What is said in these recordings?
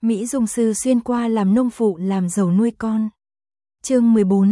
Mỹ Dung sư xuyên qua làm nông phụ làm giàu nuôi con. Chương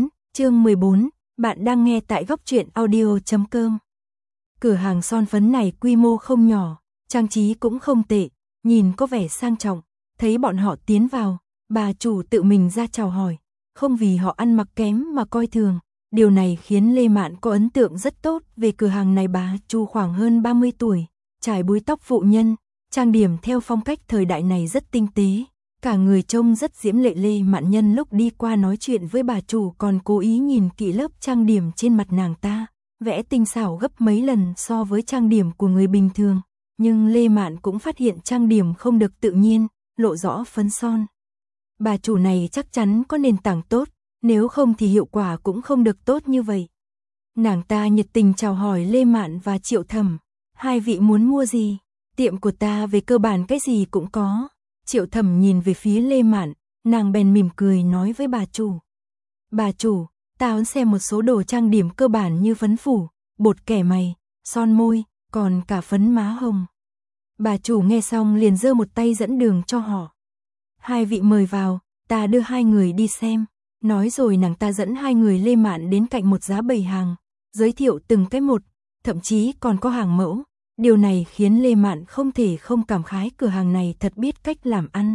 14, bạn đang nghe tại góc truyện audio.com. Cửa hàng son phấn này quy mô không nhỏ, trang trí cũng không tệ, nhìn có vẻ sang trọng. Thấy bọn họ tiến vào, bà chủ tự mình ra chào hỏi, không vì họ ăn mặc kém mà coi thường. Điều này khiến Lê Mạn có ấn tượng rất tốt về cửa hàng này. Bà chủ khoảng hơn 30 tuổi, trải búi tóc phụ nhân, trang điểm theo phong cách thời đại này rất tinh tế. Cả người trông rất diễm lệ. Lê Mạn nhân lúc đi qua nói chuyện với bà chủ còn cố ý nhìn kỹ lớp trang điểm trên mặt nàng ta, vẽ tinh xảo gấp mấy lần so với trang điểm của người bình thường. Nhưng Lê Mạn cũng phát hiện trang điểm không được tự nhiên, lộ rõ phấn son. Bà chủ này chắc chắn có nền tảng tốt, nếu không thì hiệu quả cũng không được tốt như vậy. Nàng ta nhiệt tình chào hỏi Lê Mạn và Triệu Thẩm. Hai vị muốn mua gì? Tiệm của ta về cơ bản cái gì cũng có. Triệu Thẩm nhìn về phía Lê Mạn, nàng bèn mỉm cười nói với bà chủ. Bà chủ, ta muốn xem một số đồ trang điểm cơ bản như phấn phủ, bột kẻ mày, son môi, còn cả phấn má hồng. Bà chủ nghe xong liền giơ một tay dẫn đường cho họ. Hai vị mời vào, ta đưa hai người đi xem. Nói rồi nàng ta dẫn hai người Lê Mạn đến cạnh một giá bày hàng, giới thiệu từng cái một, thậm chí còn có hàng mẫu. Điều này khiến Lê Mạn không thể không cảm khái cửa hàng này thật biết cách làm ăn.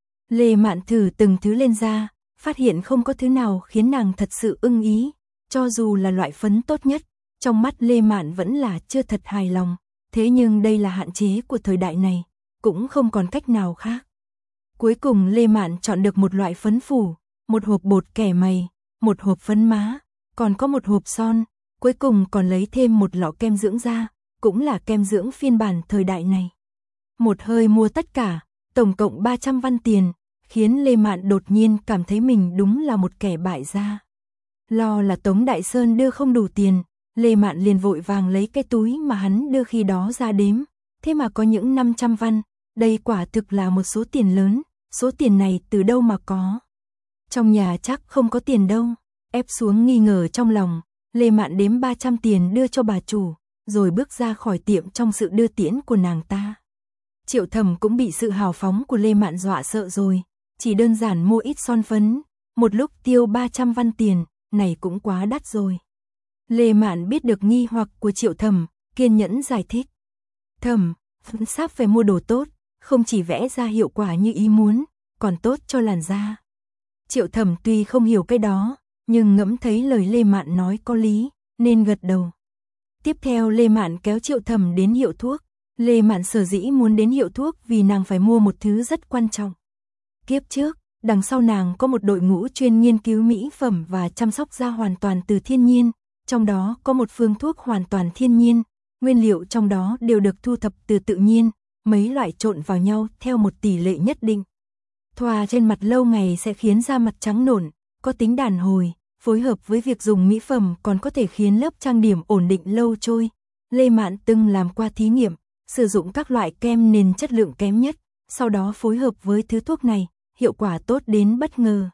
Lê Mạn thử từng thứ lên da, phát hiện không có thứ nào khiến nàng thật sự ưng ý, cho dù là loại phấn tốt nhất, trong mắt Lê Mạn vẫn là chưa thật hài lòng. Thế nhưng đây là hạn chế của thời đại này, cũng không còn cách nào khác. Cuối cùng Lê Mạn chọn được một loại phấn phủ, một hộp bột kẻ mày, một hộp phấn má, còn có một hộp son, cuối cùng còn lấy thêm một lọ kem dưỡng da, cũng là kem dưỡng phiên bản thời đại này. Một hơi mua tất cả, tổng cộng 300 văn tiền, khiến Lê Mạn đột nhiên cảm thấy mình đúng là một kẻ bại gia. Lo là Tống Đại Sơn đưa không đủ tiền, Lê Mạn liền vội vàng lấy cái túi mà hắn đưa khi đó ra đếm, thế mà có những 500 văn, đây quả thực là một số tiền lớn, số tiền này từ đâu mà có. Trong nhà chắc không có tiền đâu, ép xuống nghi ngờ trong lòng, Lê Mạn đếm 300 tiền đưa cho bà chủ, rồi bước ra khỏi tiệm trong sự đưa tiễn của nàng ta. Triệu Thẩm cũng bị sự hào phóng của Lê Mạn dọa sợ rồi, chỉ đơn giản mua ít son phấn, một lúc tiêu 300 văn tiền, này cũng quá đắt rồi. Lê Mạn biết được nghi hoặc của Triệu Thẩm, kiên nhẫn giải thích. Thẩm, sắp phải mua đồ tốt, không chỉ vẽ ra hiệu quả như ý muốn, còn tốt cho làn da. Triệu Thẩm tuy không hiểu cái đó, nhưng ngẫm thấy lời Lê Mạn nói có lý, nên gật đầu. Tiếp theo Lê Mạn kéo Triệu Thẩm đến hiệu thuốc. Lê Mạn sở dĩ muốn đến hiệu thuốc vì nàng phải mua một thứ rất quan trọng. Kiếp trước, đằng sau nàng có một đội ngũ chuyên nghiên cứu mỹ phẩm và chăm sóc da hoàn toàn từ thiên nhiên, trong đó có một phương thuốc hoàn toàn thiên nhiên, nguyên liệu trong đó đều được thu thập từ tự nhiên, mấy loại trộn vào nhau theo một tỷ lệ nhất định. Thoa trên mặt lâu ngày sẽ khiến da mặt trắng nõn, có tính đàn hồi, phối hợp với việc dùng mỹ phẩm còn có thể khiến lớp trang điểm ổn định lâu trôi. Lê Mạn từng làm qua thí nghiệm, sử dụng các loại kem nền chất lượng kém nhất, sau đó phối hợp với thứ thuốc này, hiệu quả tốt đến bất ngờ.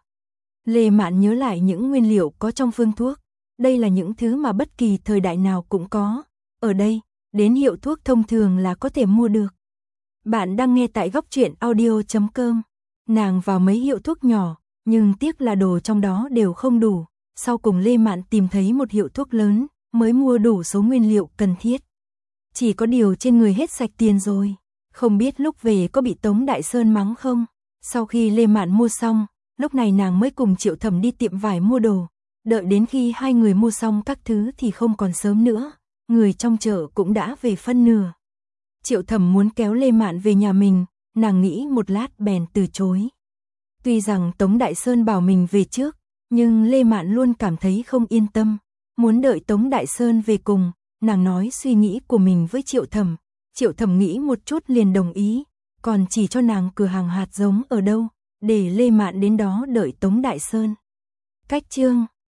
Lê Mạn nhớ lại những nguyên liệu có trong phương thuốc, đây là những thứ mà bất kỳ thời đại nào cũng có, ở đây, đến hiệu thuốc thông thường là có thể mua được. Bạn đang nghe tại góc truyện audio.com. Nàng vào mấy hiệu thuốc nhỏ, nhưng tiếc là đồ trong đó đều không đủ. Sau cùng Lê Mạn tìm thấy một hiệu thuốc lớn, mới mua đủ số nguyên liệu cần thiết. Chỉ có điều trên người hết sạch tiền rồi, không biết lúc về có bị Tống Đại Sơn mắng không. Sau khi Lê Mạn mua xong, lúc này nàng mới cùng Triệu Thẩm đi tiệm vải mua đồ. Đợi đến khi hai người mua xong các thứ thì không còn sớm nữa, người trong chợ cũng đã về phân nửa. Triệu Thẩm muốn kéo Lê Mạn về nhà mình, nàng nghĩ một lát bèn từ chối. Tuy rằng Tống Đại Sơn bảo mình về trước, nhưng Lê Mạn luôn cảm thấy không yên tâm, muốn đợi Tống Đại Sơn về cùng. Nàng nói suy nghĩ của mình với Triệu Thẩm, Triệu Thẩm nghĩ một chút liền đồng ý, còn chỉ cho nàng cửa hàng hạt giống ở đâu, để Lê Mạn đến đó đợi Tống Đại Sơn. Cách chương